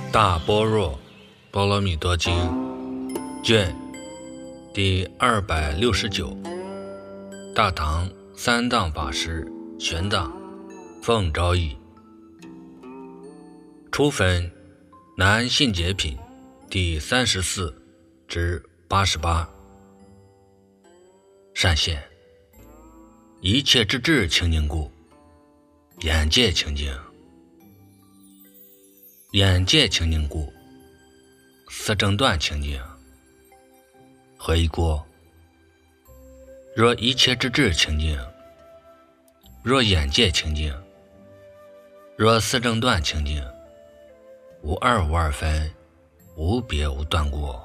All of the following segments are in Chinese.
大般若波罗蜜多经卷第269，大唐三藏法师玄奘奉诏译，初分南信解品第34至88。善现一切之智清净故，眼界清净；眼界清净故，四正断清净。回过，若一切之智清净，若眼界清净，若四正断清净，无二无二分，无别无断过。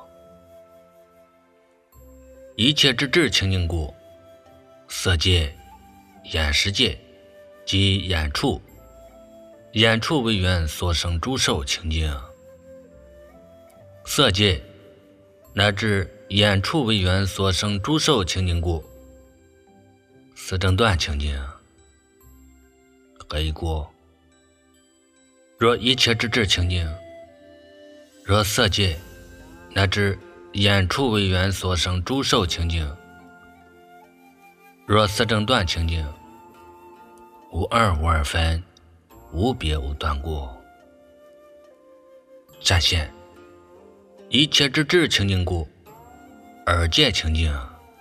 一切之智清净故，色界、眼识界及眼处，眼处为缘所生诸受清净；色界乃至眼处为缘所生诸受清净故，四正断清净。何以故？若一切之智清净，若色界乃至眼处为缘所生诸受清净，若四正断清净，无二无二分，无别无断过。善现一切之智清净故，耳界清净；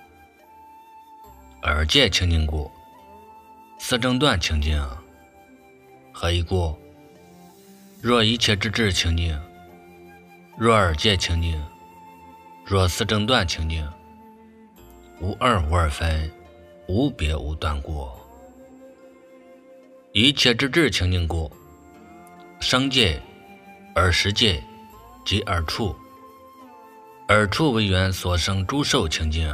耳界清净故，四正断清净。何以故？若一切之智清净，若耳界清净，若四正断清净，无二无二分，无别无断过。一切之智清净故，声界、耳识界及耳处，耳处为缘所生诸受清净；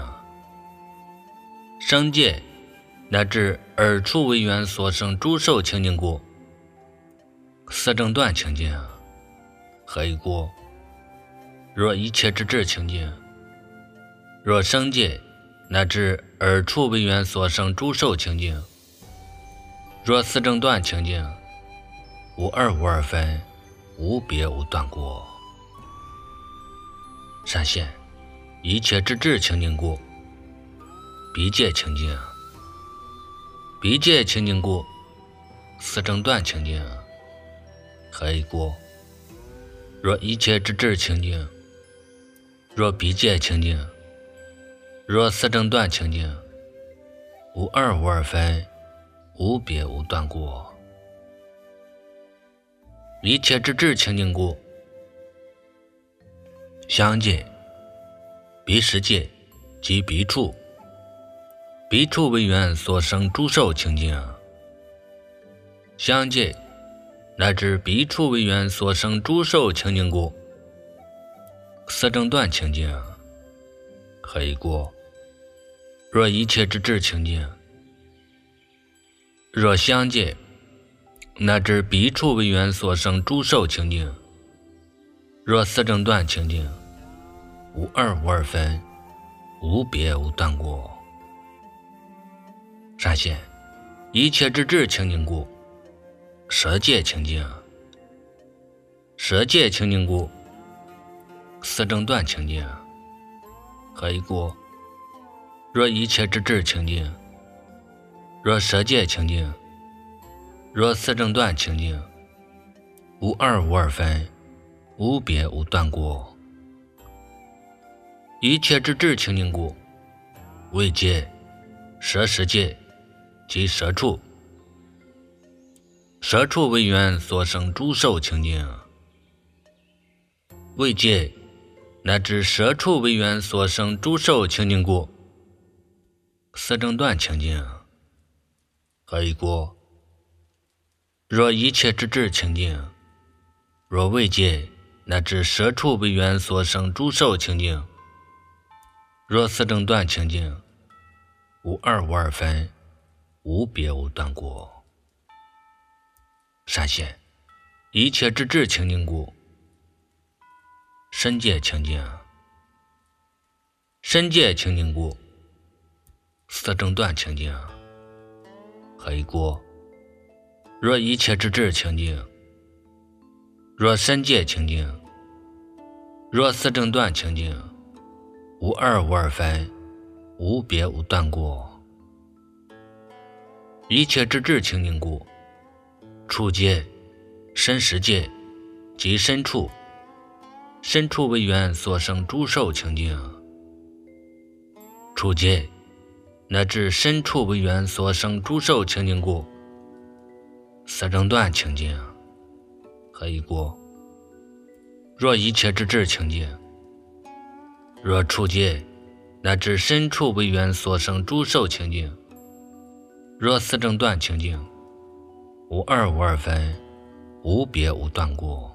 声界乃至耳处为缘所生诸受清净故，四正断清净。何以故？若一切之智清净，若声界乃至耳处为缘所生诸受清净，若四正断清净，无二无二分，无别无断过。善现一切之智清净故，鼻界清净；鼻界清净故，四正断清净。何以故？若一切之智清净，若鼻界清净，若四正断清净，无二无二分，无别无断过。一切之智清净故，香界、鼻识界及鼻处，鼻处为缘所生诸受清净；香界乃至鼻处为缘所生诸受清净故，四正断清净。何以故？若一切之智清净，若香界乃至鼻处为缘所生诸受清净，若四正断清净，无二无二分，无别无断过。善现一切之智清净故，舌界清净；舌界清净故，四正断清净。何以故？若一切之智清净，若舌界清净，若四正断清净，无二无二分，无别无断过。一切之智清净故，味界、舌识界及舌处，舌处为缘所生诸受清净；味界乃至舌处为缘所生诸受清净故，四正断清净。何以故？若一切之智清净，若味界乃至舌处为缘所生诸受清净，若四正断清净，无二无二分，无别无断过。善现一切之智清净故，身界清净；身界清净故，四正断清净。何以故？若一切之智清净， 若三界清净，若四正断清净，无二无二分，无别无断过。一切之智清净故，处界、身实界及身处，身处为缘所生诸受清净。处界乃至身处为缘所生诸受清净故，四正断清净。何以故？若一切之智清净，若处界乃至身处为缘所生诸受清净，若四正断清净，无二无二分，无别无断过。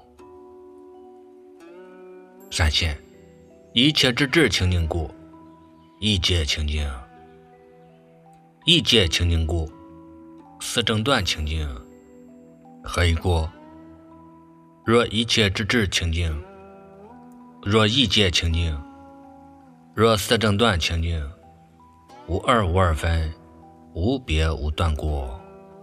闪现一切之智清净故，一界清净。一界清净故，四正断清净。何以故？若一切之智清净，若一界清净，若四正断清净，无二无二分，无别无断过。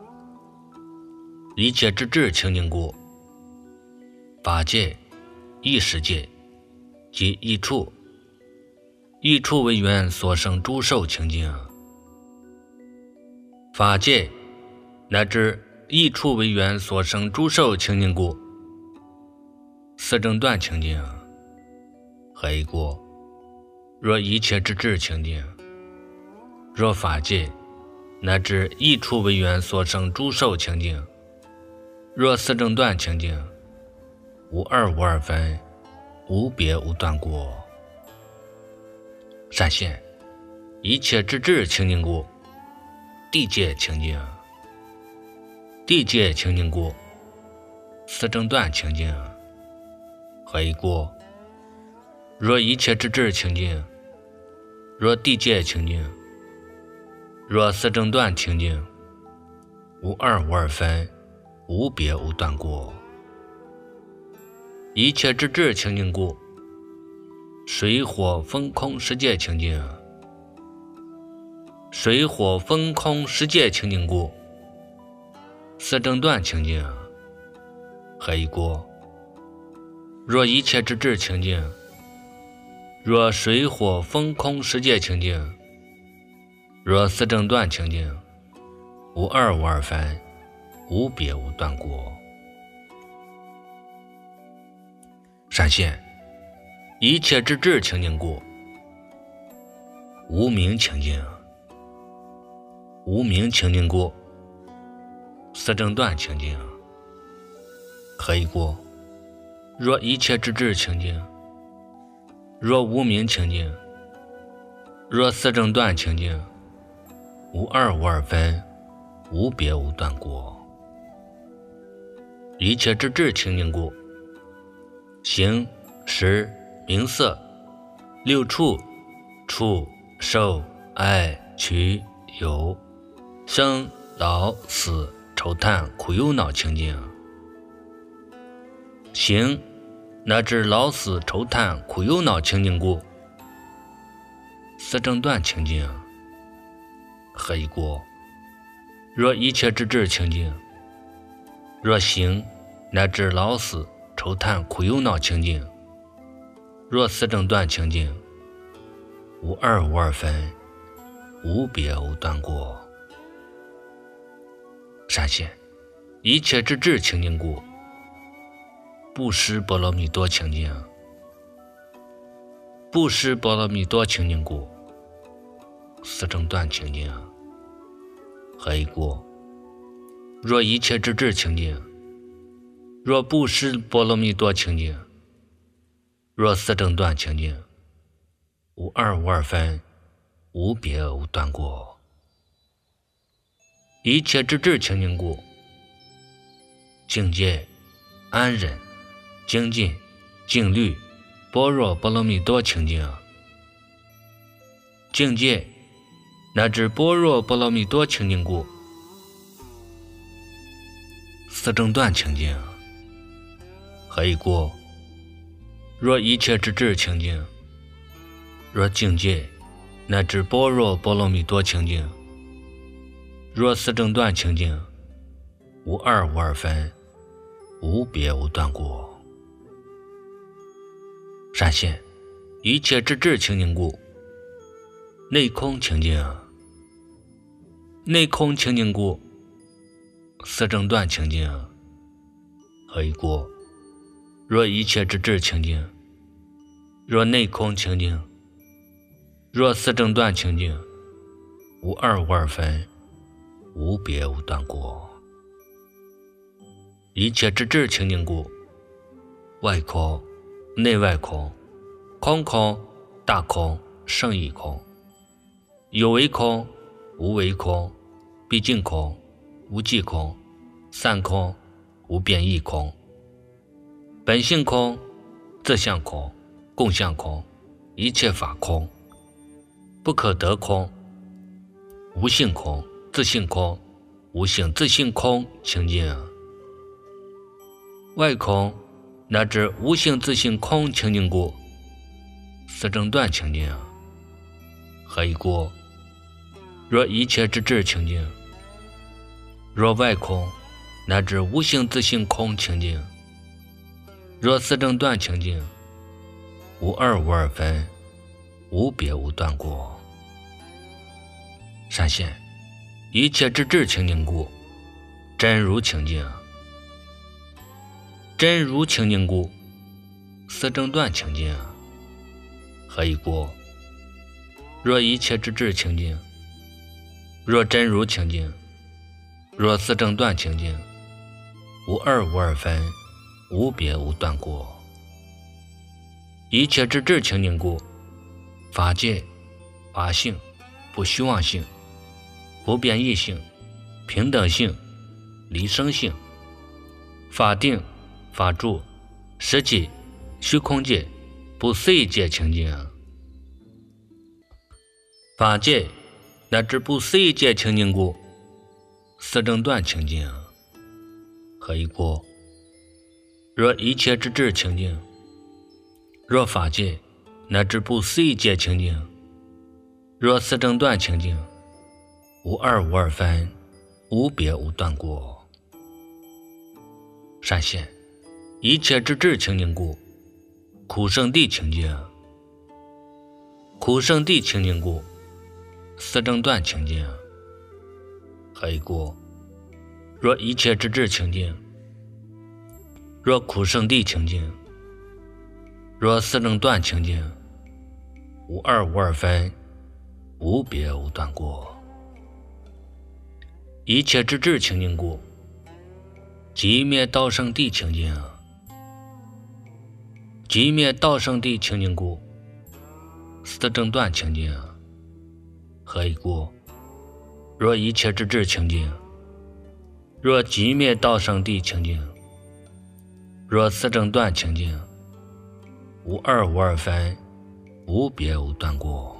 一切之智清净故，法界、意识界及一处，一处为缘所生诸受清净。法界乃至一处为缘所生诸受清净故，四正断清净。何以故？若一切之智清净，若法界乃至一处为缘所生诸受清净，若四正断清净，无二无二分，无别无断过。闪现一切之智清净故，地界清净。地界清净故，四正断清净。何以故？若一切之智清净，若地界清净，若四正断清净，无二无二分，无别无断过。一切之智清净故，水火风空十界清净。水火风空十界清净故，四正断清净。何以故？若一切之智清净，若水火风空十界清净，若四正断清净，无二无二分，无别无断过。闪现一切之智清净故，无明清净。无明清净故，四正断清净。何以故？若一切之智清净，若无明清净，若四正断清净，无二无二分，无别无断过。一切之智清净故，形、识、名色、六处、触、受、爱、取、有、生、老、死、愁叹、苦忧恼清净。形乃至老死愁叹苦忧恼清净故，四正断清净。何以故？若一切之智清净，若形乃至老死愁叹苦忧恼清净，若四正断清净，无二无二分，无别无断过。闪现一切之智清净故，布施波罗蜜多清净。布施波罗蜜多清净故，四正断清净。何以故？若一切之智清净，若布施波罗蜜多清净，若四正断清净，无二无二分，无别无断过。一切之智清净故，境界、安忍、精进、静虑、般若波罗蜜多清净。境界乃至般若波罗蜜多清净故，四正断清净。何以故？若一切之智清净，若境界乃至般若波罗蜜多清净，若四正断清净，无二无二分，无别无断过。 闪现一切之智清净故，内空清净，内空清净故，四正断清净，何以故？若一切之智清净，若内空清净，若四正断清净，无二无二分，无别无断过。一切之智清净故，外空内外空，空空大空胜义空，有为空无为空，毕竟空无际空，散空无变异空，本性空自相空共相空，一切法空不可得空，无性空自性空无性自性空清净，外空乃至无性自性空清净故，四正断清净，何以故？若一切之智清净，若外空乃至无性自性空清净，若四正断清净，无二无二分，无别无断过。闪现一切之智清净故，真如清净，真如清净故，四正断清净，何以故？若一切之智清净，若真如清净，若四正断清净，无二无二分，无别无断过。一切之智清净故，法界法性不虚妄性，不变异性，平等性，离生性，法定法住实际虚空界不思议界清净，法界乃至不思议界清净故，四正断清净，何以故？若一切之智清净，若法界乃至不思议界清净，若四正断清净，无二无二分，无别无断过。闪现一切之智清净故，苦圣地清净，苦圣地清净故，四正断清净，何以故？若一切之智清净，若苦圣地清净，若四正断清净，无二无二分，无别无断过。一切之智清净故，寂灭道生地清净，寂灭道生地清净故，四正断清净，何以故？若一切之智清净，若寂灭道生地清净，若四正断清净，无二无二分，无别无断过。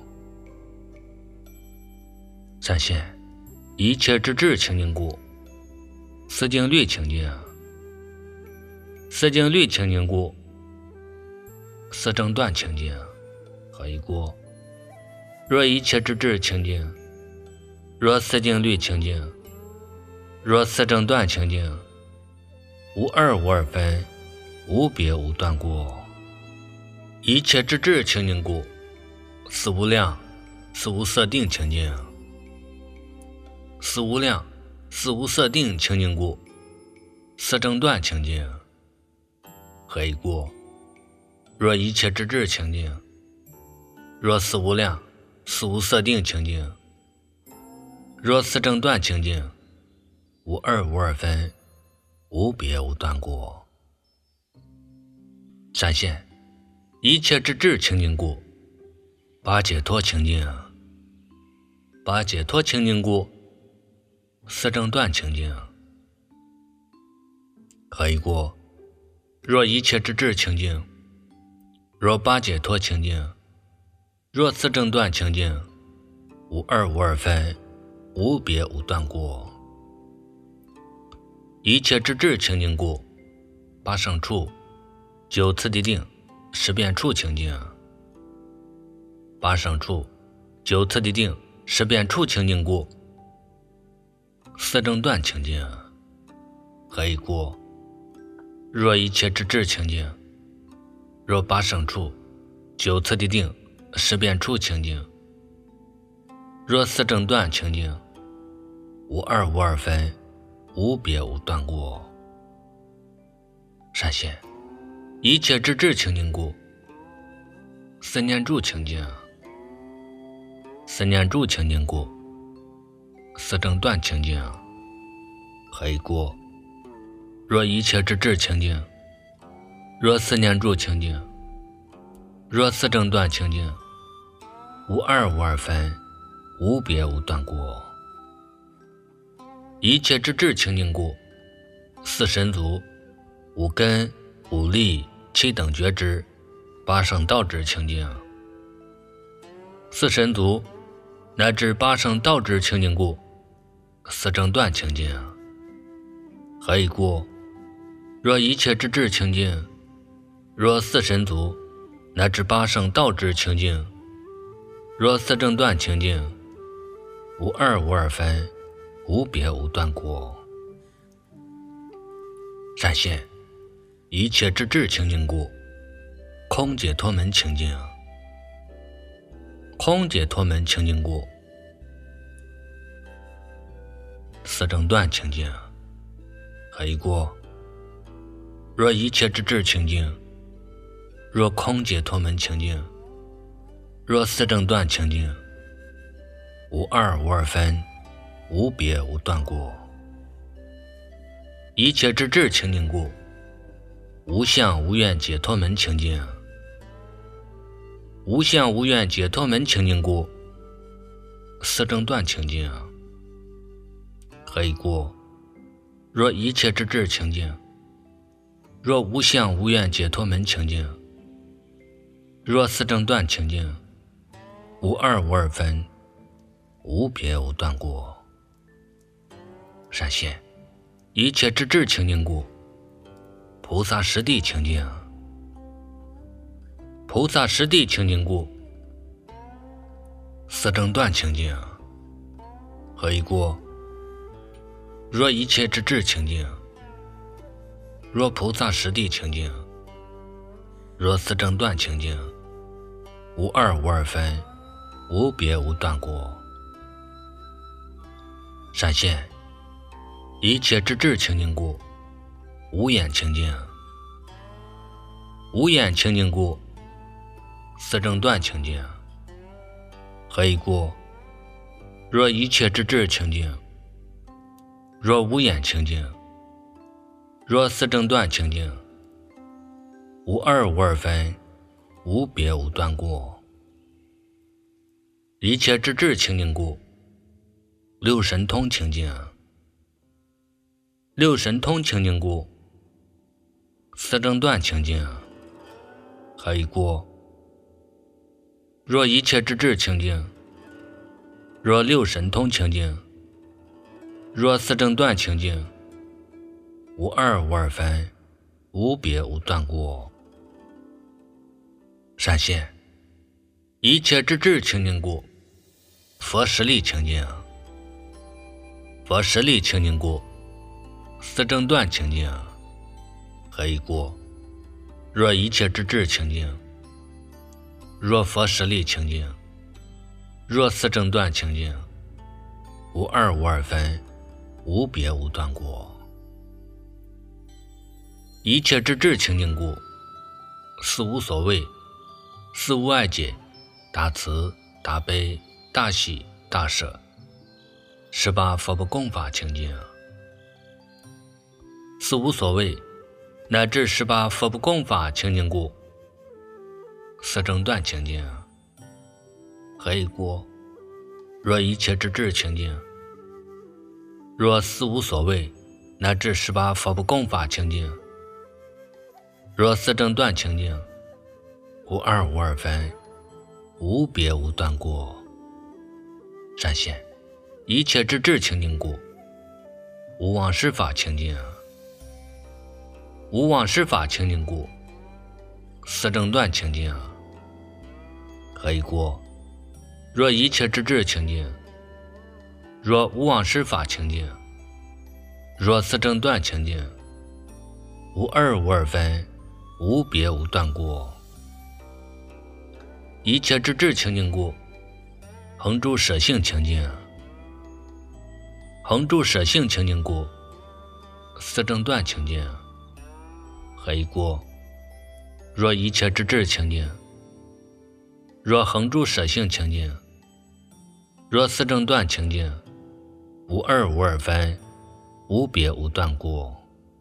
闪现一切之智清净故，四净律清净，四净律清净故，四正断清净，何以故？若一切之智清净，若四净律清净，若四正断清净，无二无二分，无别无断过。一切之智清净故，四无量四无色定清净，四无量四无色定清净故，四正断清净，何以故？若一切之智清净，若四无量四无色定清净，若四正断清净，无二无二分，无别无断过。闪现一切之智清净故，八解脱清净，八解脱清净故，四正断清净，何以故？若一切之智清净，若八解脱清净，若四正断清净，无二无二分，无别无断过。一切之智清净故，八胜处九次第定十变处清净，八胜处九次第定十变处清净故，四正断清净，何以故？若一切之智清净，若八胜处就此地定识变处情境。若四正断情境，无二无二分，无别无断故。闪现一切之至情境故。四念住情境，四念住情境故。四正断情境，何以故？若一切之至情境，若四念住情境，若四正断情境，无二无二分，无别无断故。一切之至情境故。四神足，五根、五力、七等觉知，八圣道之情境。四神足乃至八圣道之情境故。四正断情境，何以故？若一切之至情境，若四神足乃至八圣道之情境，若四正断情境，无二无二分，无别无断故。闪现一切之至情境故。空解脱门情境，空解脱门情境故。四正断情境，何以故？若一切之至情境，若空解脱门情境，若四正断情境，无二无二分，无别无断故。一切之至情境故。无相无愿解脱门情境，无相无愿解脱门情境故。四正断情境，何以故？若一切之至情境，若无相无愿解脱门情境，若四正断情境，无二无二分，无别无断故。闪现一切之至情境故。菩萨实地情境，菩萨实地情境故。四正断情境，何以故？若一切之至情境，若菩萨实地情境，若四正断情境，无二无二分，无别无断故。闪现一切之至情境故。无眼情境，无眼情境故。四正断情境，何以故？若一切之至情境，若无眼情境，若四正断情境，无二无二分，无别无断故。一切之至情境故。六神通情境，六神通情境故。四正断情境，何以故？若一切之至情境，若六神通情境，若四正断情境，无二无二分，无别无断故。闪现一切之至情境故。佛实力情境，佛实力情境故。四正断情境，何以故？若一切之至情境，若佛实力情境，若四正断情境，无二无二分，无别无断故。一切之至情境故。四无所谓，四无碍解，大慈大悲大喜大舍。18佛不共法情境，四无所谓乃至18佛不共法情境故。四正断情境，何以故？若一切之至情境，若四无所谓乃至18佛不共法情境，若四正断情境，无二无二分，无别无断故。闪现一切之至情境故。无妄事法情境，无妄事法情境故。四正断情境，何以故？若一切之至情境，若无妄事法情境，若四正断情境，无二无二分，无别无断故。 一切之智清净故，恒住舍性清净。恒住舍性清净故，四正断清净。何以故？若一切之智清净，若恒住舍性清净，若四正断清净，无二无二分，无别无断故。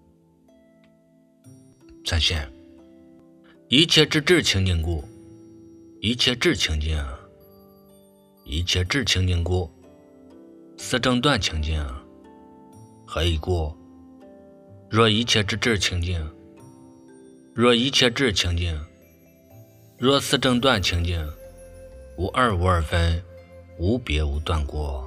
三线，一切之智清净故，一切智清净。一切智清净故，四正断清净。何以故？若一切之智清净，若一切智清净，若四正断清净，无二无二分，无别无断故。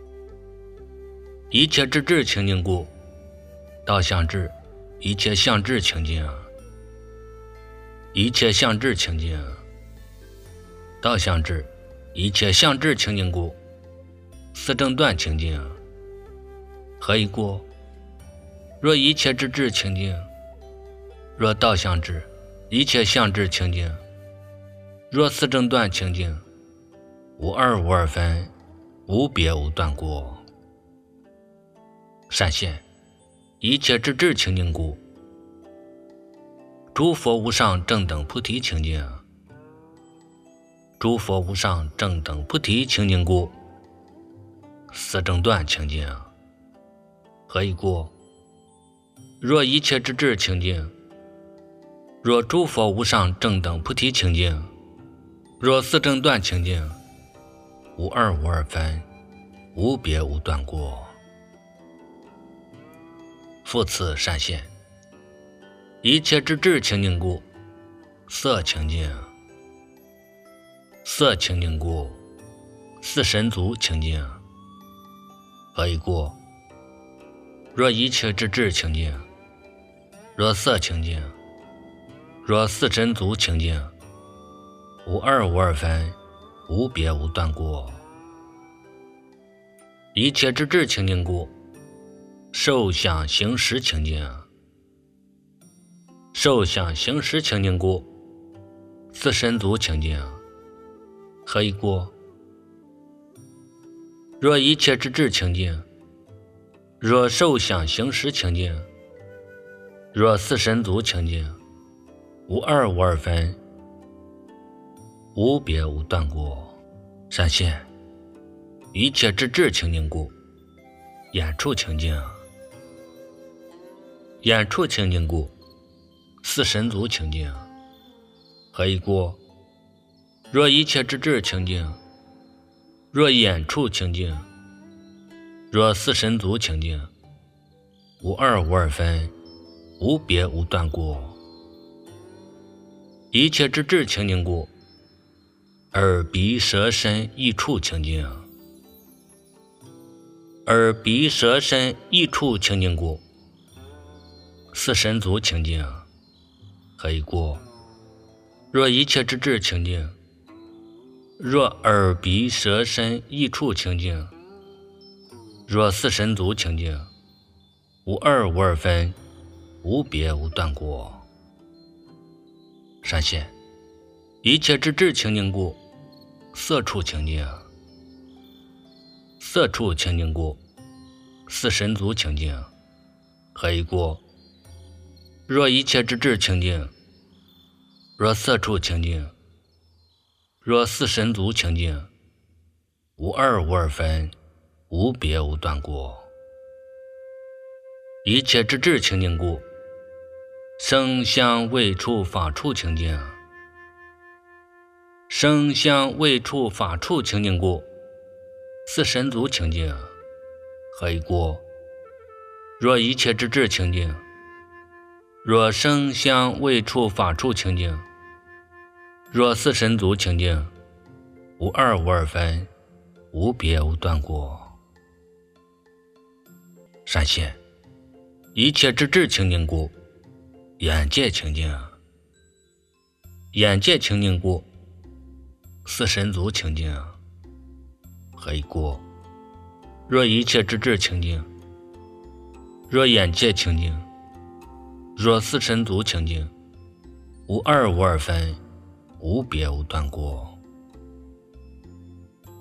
一切之智清净故，道相智，一切相智清净。一切相智清净，道相智，一切相智清净故，四正断清净。何以故？若一切之智清净，若道相智，一切相智清净，若四正断清净，无二无二分，无别无断故。善现，一切之智清净故，诸佛无上正等菩提清净。诸佛无上正等菩提清净故，四正断清净。何以故？若一切之智清净，若诸佛无上正等菩提清净，若四正断清净，无二无二分，无别无断故。复次善现，一切之智清净故，色清净。色清净故，四神足清净。何以故？若一切之智清净，若色清净，若四神足清净，无二无二分，无别无断故。一切之智清净故，受想行识清净。受想行识清净故，四神足清净。何以故？若一切之智清净，若受想行识清净，若四神足清净，无二无二分，无别无断故。善现，一切之智清净故，眼处清净。眼处清净故，四神足清净。何以故？若一切之智清净，若眼处清净，若四神足清净，无二无二分，无别无断故。一切之智清净故，耳鼻舌身意处清净。耳鼻舌身意处清净故，四神足清净。何以故？若一切之智清净，若耳鼻舌身意处清净，若四神足清净，无二无二分，无别无断故。善现，一切之智清净故，色处清净。色处清净故，四神足清净。何以故？若一切之智清净，若色处清净，若四神足清净，无二无二分，无别无断故。一切之智清净故，声香味触法处清净。声香味触法处清净故，四神足清净。何以故？若一切之智清净，若声香味触法处清净，若四神足清净，无二无二分，无别无断故。善现，一切之智清净故，眼界清净。眼界清净故，四神足清净。何以故？若一切之智清净，若眼界清净，若四神足清净，无二无二分，无别无断故。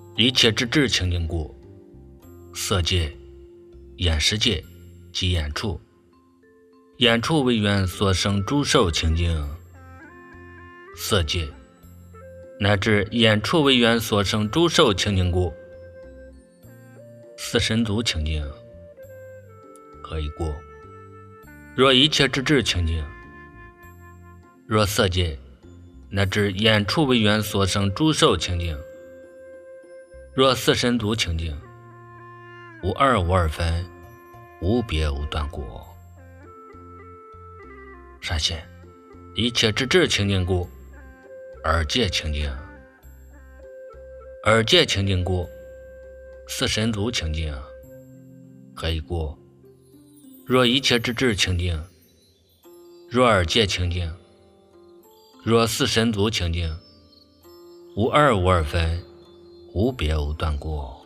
一切之智清净故，色界、眼识界及眼处，眼处为缘所生诸受清净，色界乃至眼处为缘所生诸受清净故，四神足清净，可以过。若一切之智清净，若色界乃至眼处为缘所生诸受清净，若四神足清净，无二无二分，无别无断过。闪现一切之智清净故，耳界清净，耳界清净故，四神足清净，可以过。若一切之智清净，若耳界清净，若四神足清净，无二无二分，无别无断过。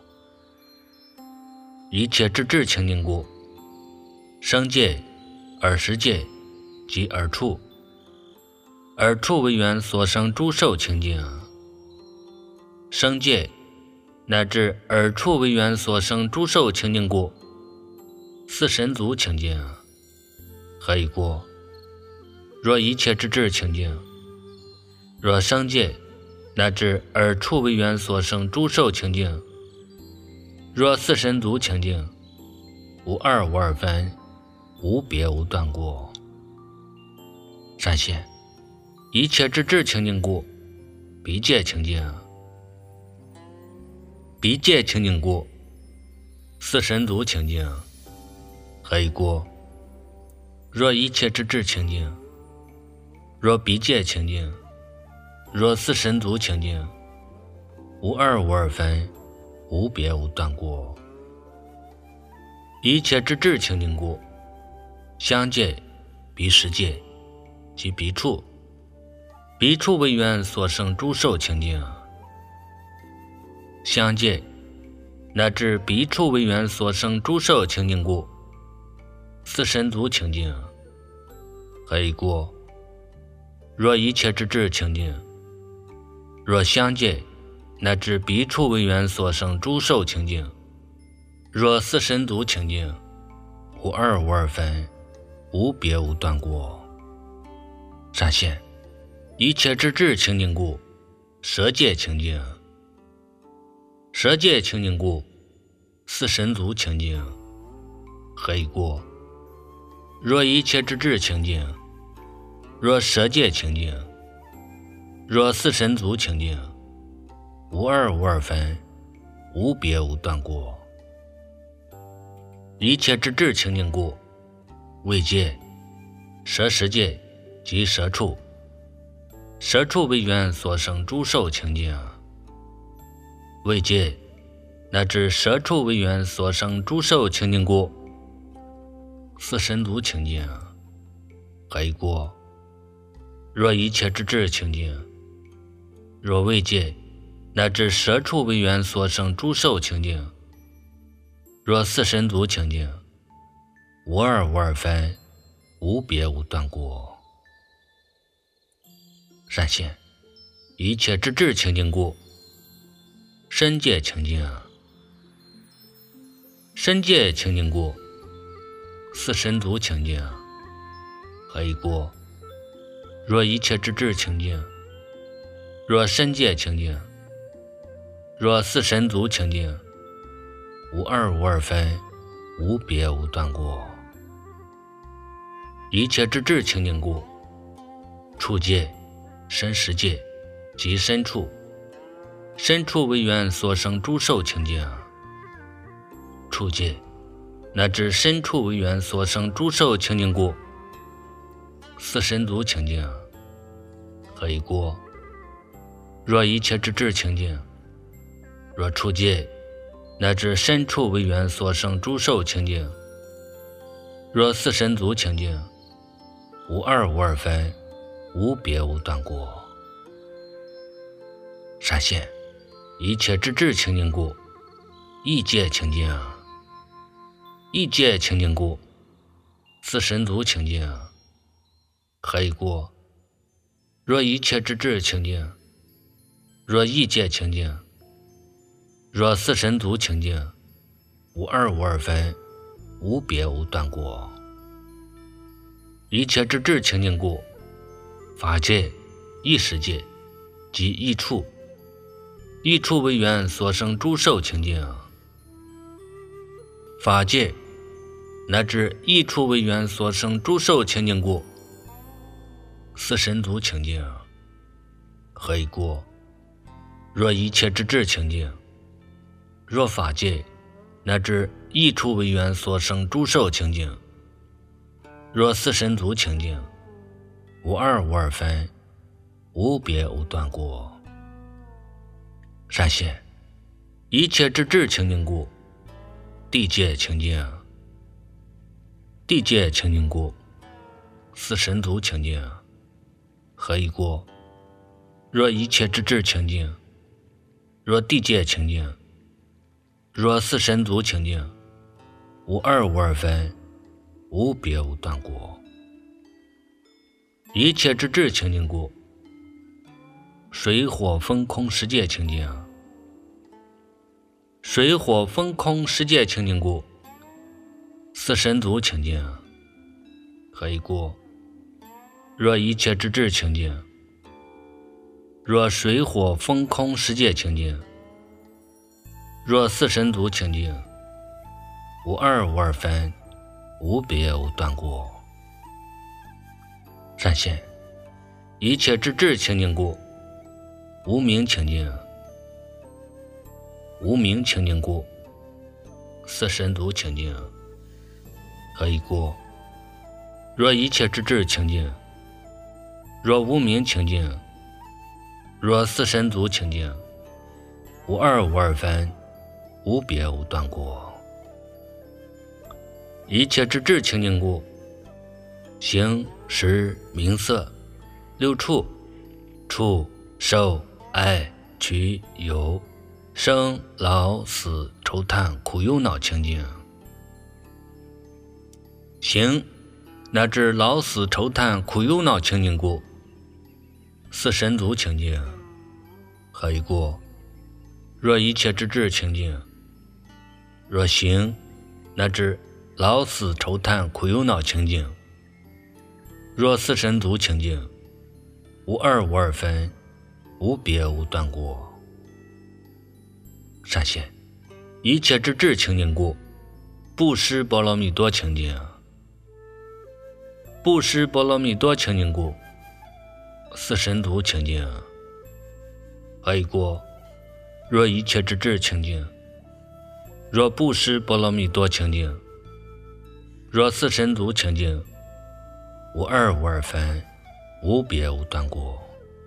一切之智清净故，声界、耳识界及耳处，耳处为缘所生诸受清净，声界乃至耳处为缘所生诸受清净故，四神足清净，何以过？若一切之智清净，若声界乃至耳处为缘所生诸受清净，若四神足清净，无二无二分，无别无断过。闪现一切之智清净故，鼻界清净，鼻界清净故，四神足清净，何以过？若一切之智清净，若鼻界清净，若四神足清净，无二无二分，无别无断过。一切之智清净故，香界、鼻识界及鼻处，鼻处为缘所生诸受清净，香界乃至鼻处为缘所生诸受清净故，四神足清净，何以过？若一切之智清净，若香界乃至鼻处为缘所生诸受清净，若四神足清净，无二无二分，无别无断过。闪现一切之智清净故，舌界清净，舌界清净故，四神足清净，何以过？若一切之智清净，若舌界清净，若四神足清净，无二无二分，无别无断过。一切之智清净故，味界、舌识界及舌处，舌处为缘所生诸受清净，味界乃至舌处为缘所生诸受清净故，四神足清净，何以过？若一切之智清净，若味界乃至舌处为缘所生诸受清净，若四神足清净，无二无二分，无别无断过。闪现一切之智清净故，身界清净，身界清净故，四神足清净，何以过？若一切之智清净，若身界清净，若四神足清净，无二无二分，无别无断过。一切之智清净故，触界、身识界及身处，身处为缘所生诸受清净，触界乃至身处为缘所生诸受清净故，四神足清净，何以过？若一切之智清净，若触界乃至身处为缘所生诸受清净，若四神足清净，无二无二分，无别无断过。闪现一切之智清净故，意界清净，意界清净故，四神足清净，何以过？若一切之智清净，若意界清净， 若四神足清净，无二无二分，无别无断过。一切之智清净故，法界、异世界即异处，异处为缘所生诸受清净。法界乃至异处为缘所生诸受清净故，四神足清净。何以故？若一切之智清净，若法界乃至异处为缘所生诸受清净，若四神足清净，无二无二分，无别无断过。善现一切之智清净故，地界清净。地界清净故，四神足清净。何以故？若一切之智清净，若地界清净，若四神足清净，无二无二分，无别无断过。一切之智清净故，水火风空世界清净。水火风空世界清净故，四神足清净。何以故？若一切之智清净，若水火风空世界清净，若四神足清净，无二无二分，无别无断过。善现一切之智清净故，无明清净。无明清净故，四神足清净。何以故？若一切之智清净，若无明清净，若四神足清净，无二无二分，无别无断过。一切之智清净故，形识名色六处，触受爱取有生老死愁叹苦忧恼清净。形乃至老死愁叹苦忧恼清净故，四神足清净。何以故？若一切之智清净，若形乃至老死愁叹苦忧恼清净，若四神足清净，无二无二分，无别无断过。善现一切之智清净故，布施波罗蜜多清净。布施波罗蜜多清净故，四神足清净。何以故？若一切之智清净，若布施波罗蜜多清净，若四神足清净，无二无二分，无别无断过。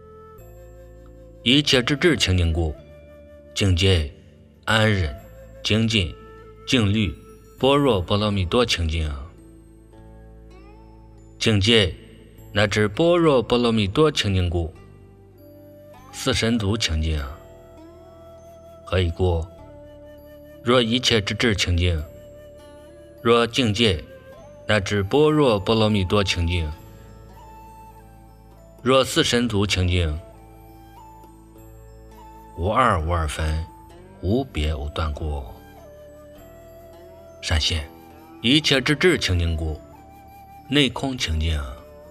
一切之智清净故，境界安忍精进静虑般若波罗蜜多清净。境界乃至般若波罗蜜多清净故，四神足清净。何以故？若一切之智清净，若境界乃至般若波罗蜜多清净，若四神足清净，无二无二分，无别无断过。善现一切之智清净故，内空清净。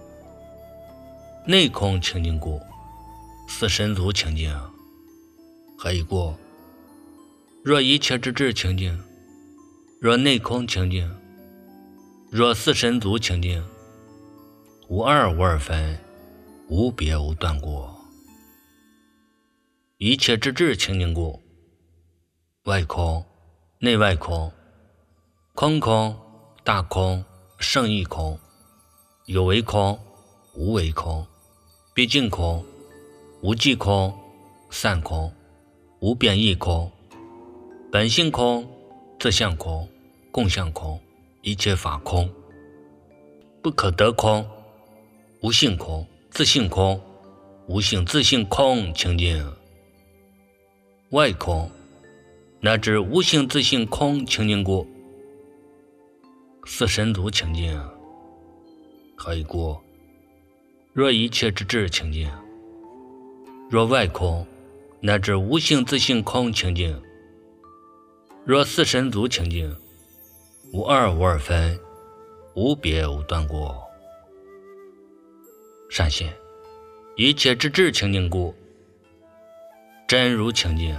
内空清净故，四神足清净。何以故？若一切之智清净，若内空清净，若四神足清净，无二无二分，无别无断过。一切之智清净故，外空内外空，空空大空胜义空，有为空无为空，毕竟空无际空散空无变异空，本性空自相空共相空，一切法空，不可得空无性空自性空无性自性空清净。外空乃至无性自性空清净故，四神足清净。何以故？若一切之智清净，若外空乃至无性自性空清净， 若四神足清净，无二无二分，无别无断过。善现一切之智清净故，真如清净。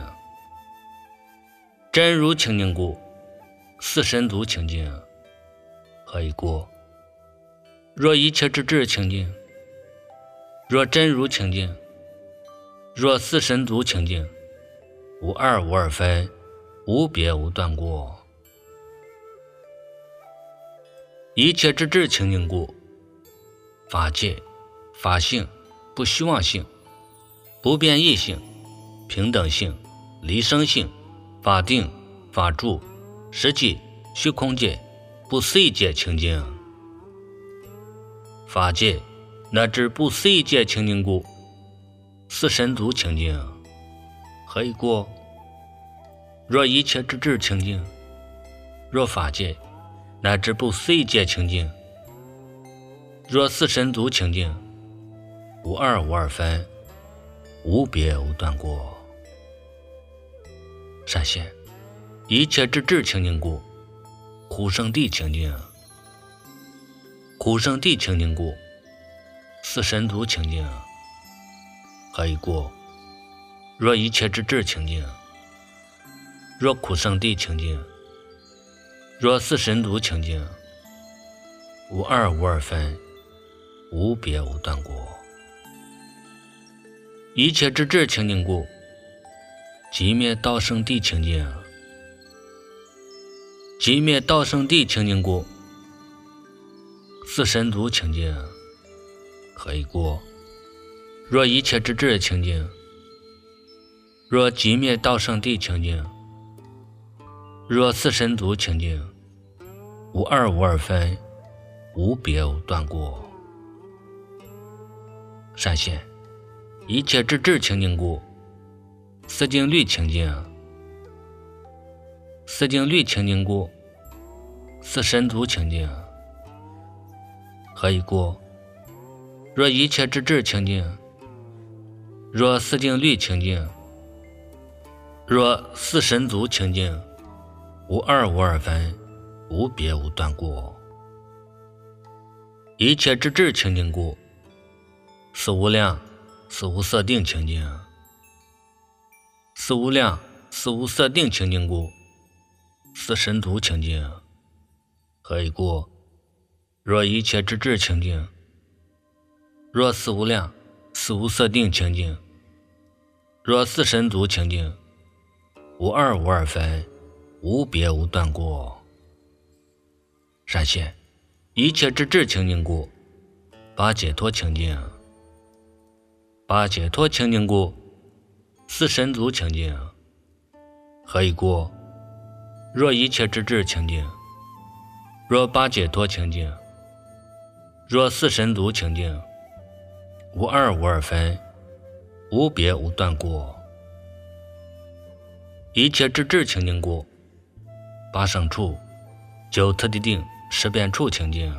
真如清净故，四神足清净。何以故？若一切之智清净，若真如清净，若四神足清净，无二无二分，无别无断过。一切之智清净故，法界、法性、不虚妄性、不变异性、平等性、离生性、法定、法住、实际、虚空界、不思议界清净。法界乃至不思议界清净故，四神足清净。何以故？若一切之智清净，若法界乃至不思议界清净，若四神足清净，无二无二分，无别无断过。善现一切之智清净故，苦生地清净。苦生地清净故，四神足清净。何以故？若一切之智清净，若苦生地清净，若四神足清净，无二无二分，无别无断过。一切之智清净故，寂灭道生地清净。寂灭道生地清净故，四神足清净。何以故？若一切之智清净，若寂灭道生地清净，若四神足清净，无二无二分，无别无断过。善现一切之智清净故，四境律清净。四境律清净故，四神足清净。何以故？若一切之智清净，若四境律清净，若四神足清净，无二无二分，无别无断过。一切之智清净故，四无量、四无色定清净。四无量、四无色定清净故，四神足清净。何以故？若一切之智清净，若四无量、四无色定清净，若四神足清净，无二无二分，无别无断过。善现一切之智清净故，八解脱清净。八解脱清净故，四神足清净。何以故？若一切之智清净，若八解脱清净，若四神足清净，无二无二分，无别无断过。一切之智清净故，八胜处、九特地定、十遍处清净。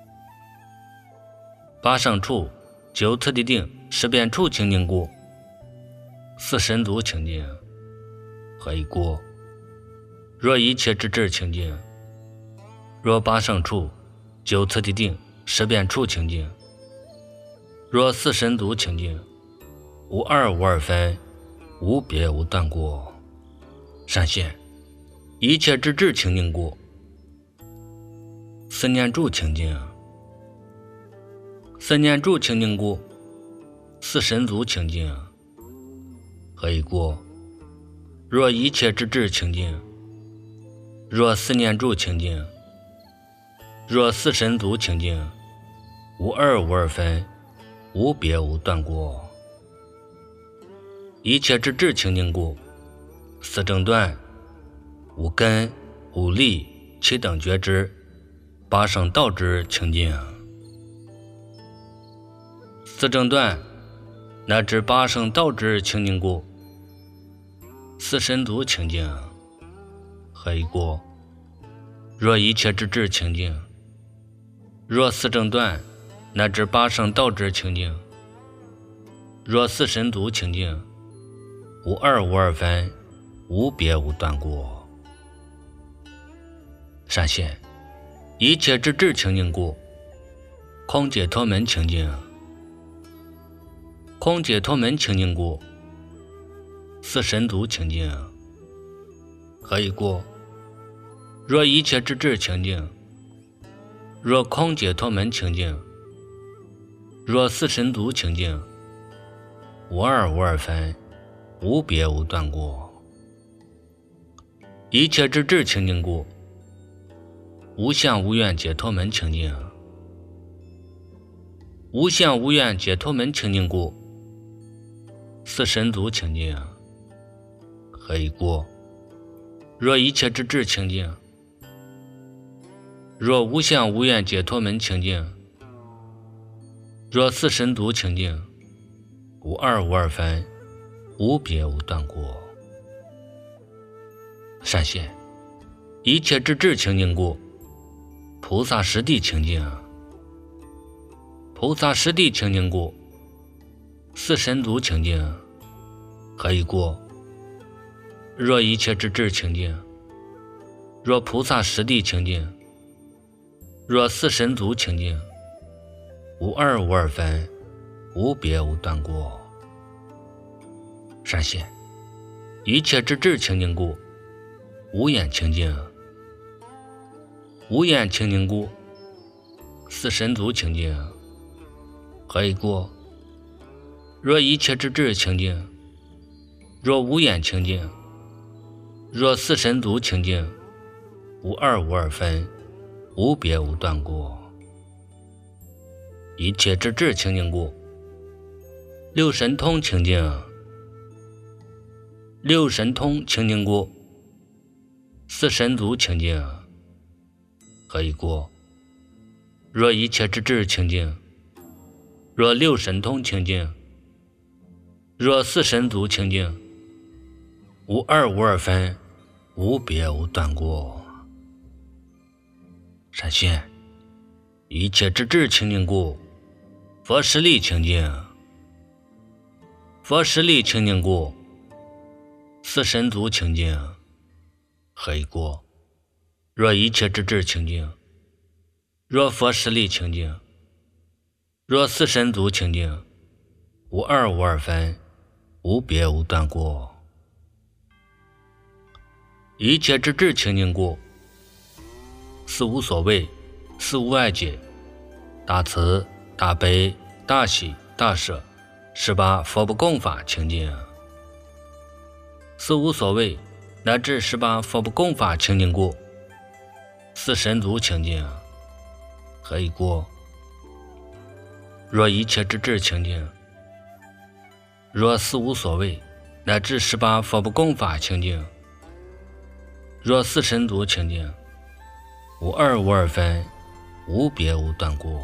八胜处、九特地定、十遍处清净故，四神足清净。何以故？若一切之智清净，若八胜处、九特地定、十遍处清净，若四神足清净，无二无二分，无别无断过。善现一切之智清净故，四念住清净。四念住清净故，四神足清净。何以故？若一切之智清净，若四念住清净，若四神足清净，无二无二分，无别无断过。一切之智清净故，四正断、五根、五力、七等觉知、八圣道之清净。四正断乃至八圣道之清净故，四神足清净。何以故？若一切之智清净，若四正断乃至八圣道之清净，若四神足清净，无二无二分，无别无断过。 闪现一切之智清净故，空解脱门清净，空解脱门清净故，四神足清净。何以故？若一切之智清净，若空解脱门清净，若四神足清净，无二无二分，无别无断故。一切之智清净故，无相无愿解脱门清净，无相无愿解脱门清净故，四神足清净。何以故？若一切之智清净，若无相无愿解脱门清净，若四神足清净，无二无二分，无别无断故。闪现一切之智清净故，菩萨实地清净，菩萨实地清净故，四神足清净。何以故？若一切之智清净，若菩萨实地清净，若四神足清净，无二无二分，无别无断故。闪现一切之智清净故，无眼清净，无眼清净故，四神足清净。何以故？若一切之智清净，若无眼清净，若四神足清净，无二无二分，无别无断故。一切之智清净故，六神通清净，六神通清净故，四神足清净。何以故？若一切之智清净，若六神通清净，若四神足清净，无二无二分，无别无断故。闪现一切之智清净故，佛实力清净，佛实力清净故，四神足清净。何以故？若一切之智清净，若佛实力清净，若四神足清净，无二无二分，无别无断故。一切之智清净故，四无所谓，四无碍解，大慈大悲大喜大舍，18佛不共法清净。四无所谓乃至18佛不共法清净故，四神足清净。何以故？若一切之智清净，若四无所谓乃至18佛不共法清净，若四神足清净，无二无二分，无别无断故。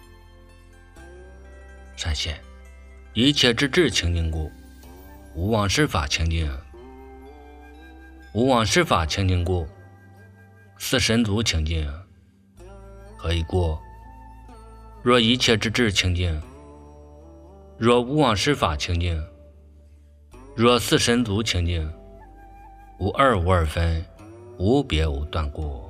闪现一切之智清净故，无妄施法清净，无妄施法清净故，四神足清净。何以故？若一切之智清净，若无妄施法清净，若四神足清净，无二无二分，无别无断故。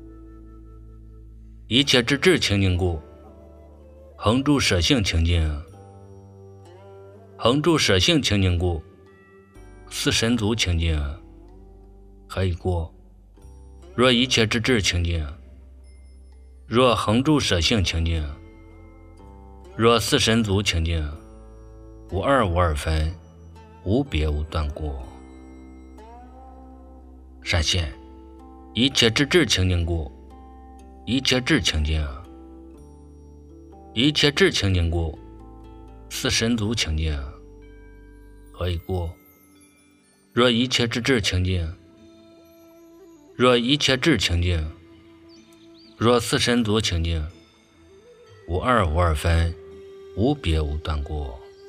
一切之智清净故，恒住舍性清净，恒住舍性清净故，四神足清净。何以故？若一切之智清净，若恒住舍性清净，若四神足清净，无二无二分，无别无断故。闪现一切之智清净故，一切智清净，一切智清净故，四神足清净。何以故？若一切之智清净，若一切智清净，若四神足清净，无二无二分，无别无断故。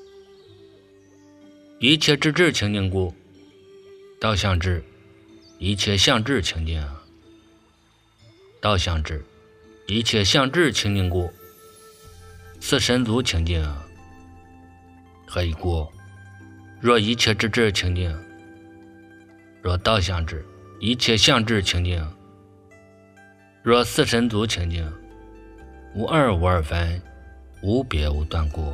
一切之智清净故，道相智，一切相智清净。道相智，一切相智清净故，四神足清净。何以故？若一切之智清净，若道相智，一切相智清净， 若四神足清净，无二无二分，无别无断故。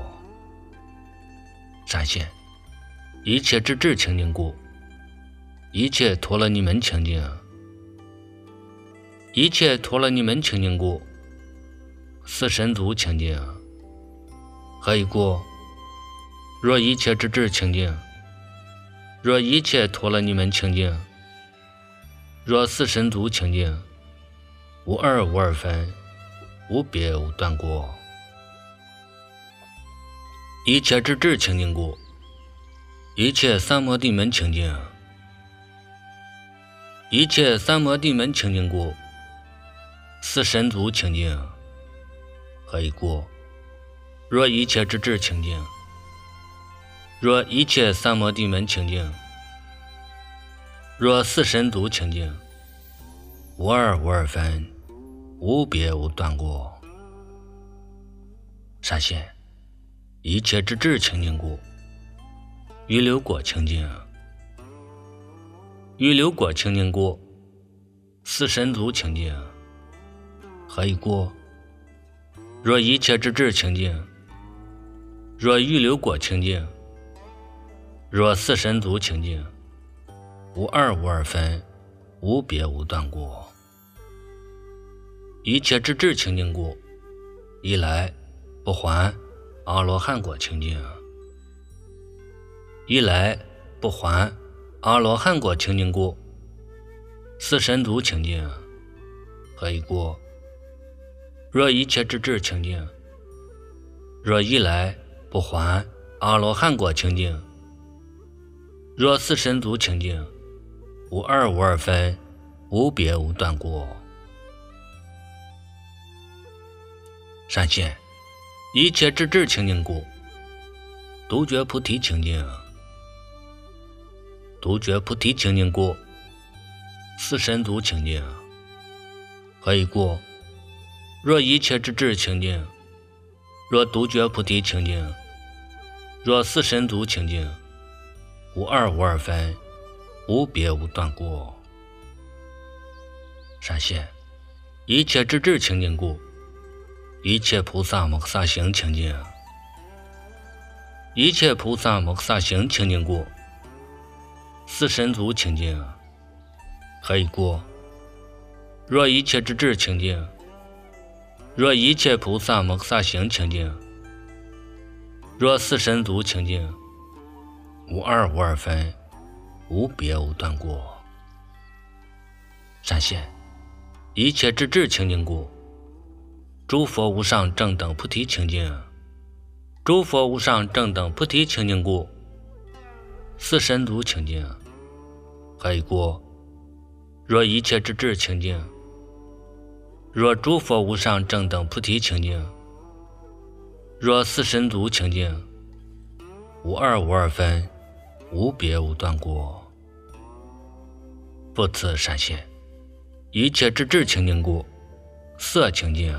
闪现一切之智清净故，一切陀罗尼门清净，一切陀罗尼门清净故，四神足清净。何以故？若一切之智清净，若一切陀罗尼门清净，若四神足清净，无二无二分，无别无断故。一切之智清净故，一切三摩地门清净，一切三摩地门清净故，四神足清净。何以故？若一切之智清净，若一切三摩地门清净，若四神足清净，无二无二分，无别无断故。闪现一切之智清净故，预流果清净，预流果清净故，四神足清净。何以故？若一切之智清净，若预流果清净，若四神足清净，无二无二分，无别无断故。一切之智清净故，一来不还阿罗汉果清净，一来不还阿罗汉果清净故，四神足清净。何以故？若一切之智清净，若一来不还阿罗汉果清净，若四神足清净，无二无二分，无别无断故。闪现一切之智清净故，独觉菩提清净，独觉菩提清净故，四神足清净。何以故？若一切之智清净，若独觉菩提清净，若四神足清净，无二无二分，无别无断故。闪现一切之智清净故，一切菩萨摩诃萨行清净，一切菩萨摩诃萨行清净故，四神足清净。何以故？若一切之智清净，若一切菩萨摩诃萨行清净，若四神足清净，无二无二分，无别无断故。闪现一切之智清净故，诸佛无上正等菩提清净，诸佛无上正等菩提清净故，四神足清净。何以故？若一切之智清净，若诸佛无上正等菩提清净，若四神足清净，无二无二分，无别无断故。复次闪现一切之智清净故，色清净，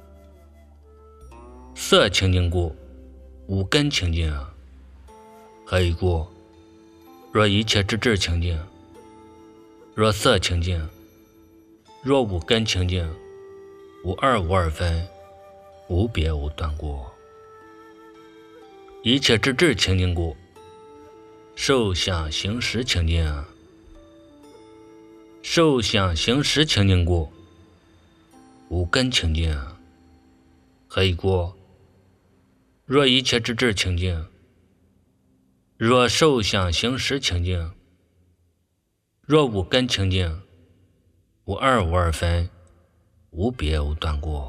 色清净故，五根清净。何以故？若一切之智清净，若色清净，若五根清净，无二无二分，无别无断故。一切之智清净故，受想行识清净，受想行识清净故，五根清净。何以故？若一切之智清净，若受想行识清净，若五根清净，无二无二分，无别无断故。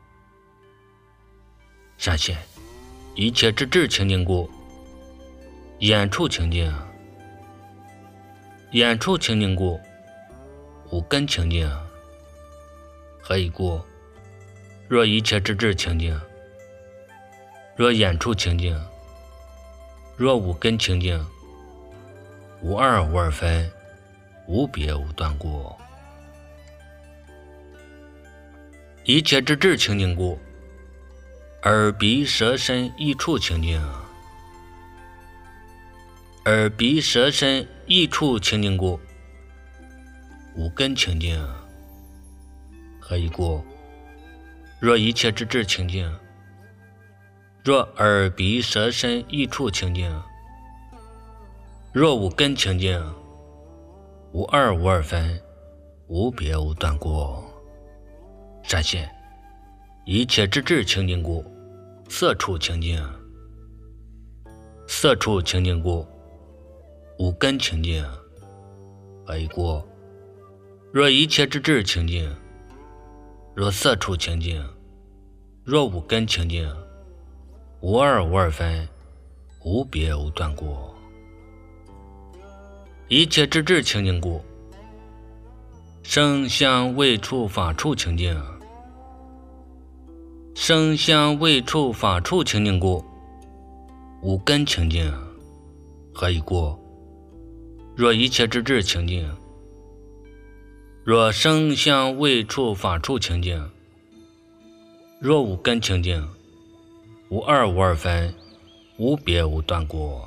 闪现一切之智清净故，眼处清净，眼处清净故，五根清净。何以故？若一切之智清净，若眼处清净，若五根清净，无二无二分，无别无断故。一切之智清净故，耳鼻舌身意处清净，耳鼻舌身意处清净故，五根清净。 何以故？若一切之智清净，若耳鼻舌身意处清净，若五根清净，无二无二分，无别无断故。善现一切之智清净故，色处清净，色处清净故，五根清净。何以故？若一切之智清净，若色处清净，若五根清净，无二无二分，无别无断故。一切之智清净故，声香味触法处清净，声香味触法处清净故，五根清净。何以故？若一切之智清净，若声香味触法处清净，若五根清净，无二无二分，无别无断故。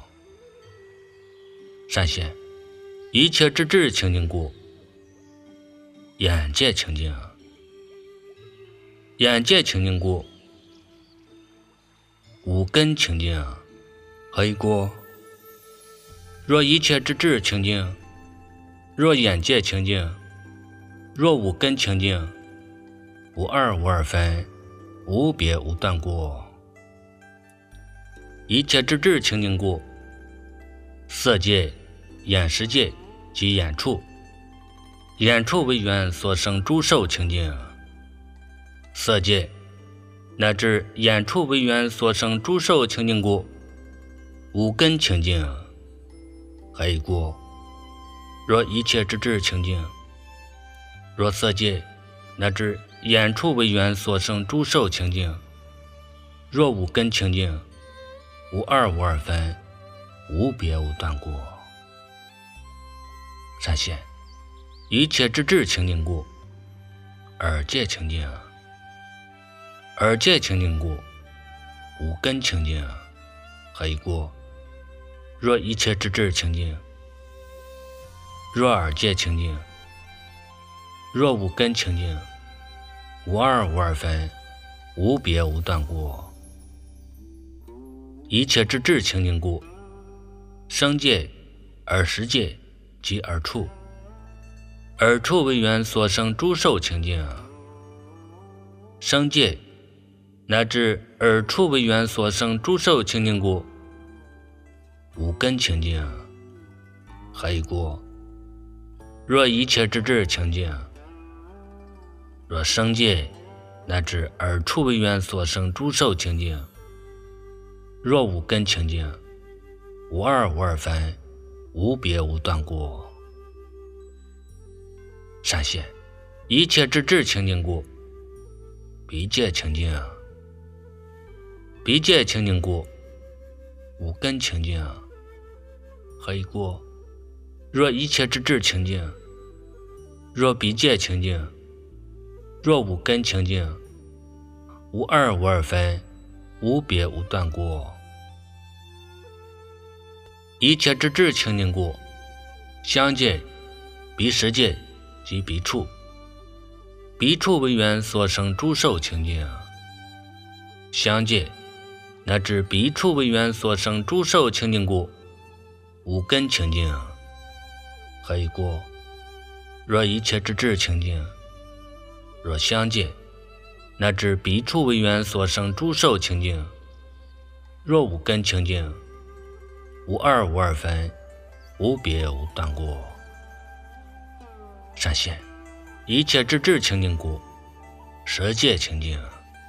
善现一切之智清净故，眼界清净，眼界清净故，五根清净。何以故？若一切之智清净，若眼界清净，若五根清净，无二无二分，无别无断故。一切之智清净故，色界、眼识界及眼处，眼处为缘所生诸受清净，色界乃至眼处为缘所生诸受清净故，五根清净。何以故？若一切之智清净，若色界乃至眼处为缘所生诸受清净，若五根清净，无二无二分，无别无断故。善现一切之智清净故，耳界清净，耳界清净故，五根清净。何以故？若一切之智清净，若耳界清净，若五根清净，无二无二分，无别无断故。一切之智清净故，声界、耳识界及耳处，耳处为缘所生诸受清净，声界乃至耳处为缘所生诸受清净故，五根清净。何以故？若一切之智清净，若声界乃至耳处为缘所生诸受清净，若五根清净，无二无二分，无别无断故。善现一切之智清净故，鼻界清净，鼻界清净故，五根清净。何以故？若一切之智清净，若鼻界清净，若五根清净，无二无二分，无别无断故。一切之智清净故，香界、鼻识界及鼻处，鼻处为缘所生诸受清净，香界乃至鼻处为缘所生诸受清净故，五根清净。何以故？若一切之智清净，若香界乃至鼻处为缘所生诸受清净，若五根清净，无二无二分，无别无断故。善现一切之智清净故，舌界清净，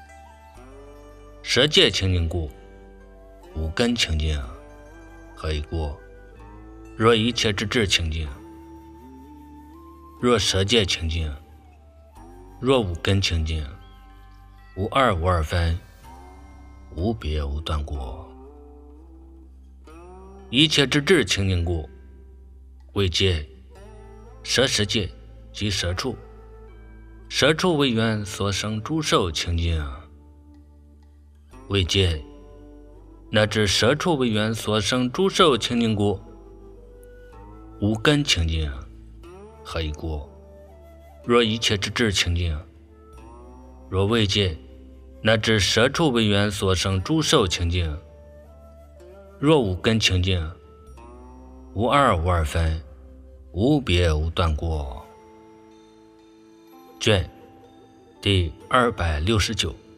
舌界清净故，五根清净。何以故？若一切之智清净，若舌界清净，若五根清净，无二无二分，无别无断故。一切之智清净故，为界、舌识界及舌处，舌处为缘所生诸受清净，为界乃至舌处为缘所生诸受清净故，五根清净。何以故？若一切之智清净， 若未尽，乃至社畜为缘所生诸受清净。若无根清净，无二无二分，无别无断过。卷第269。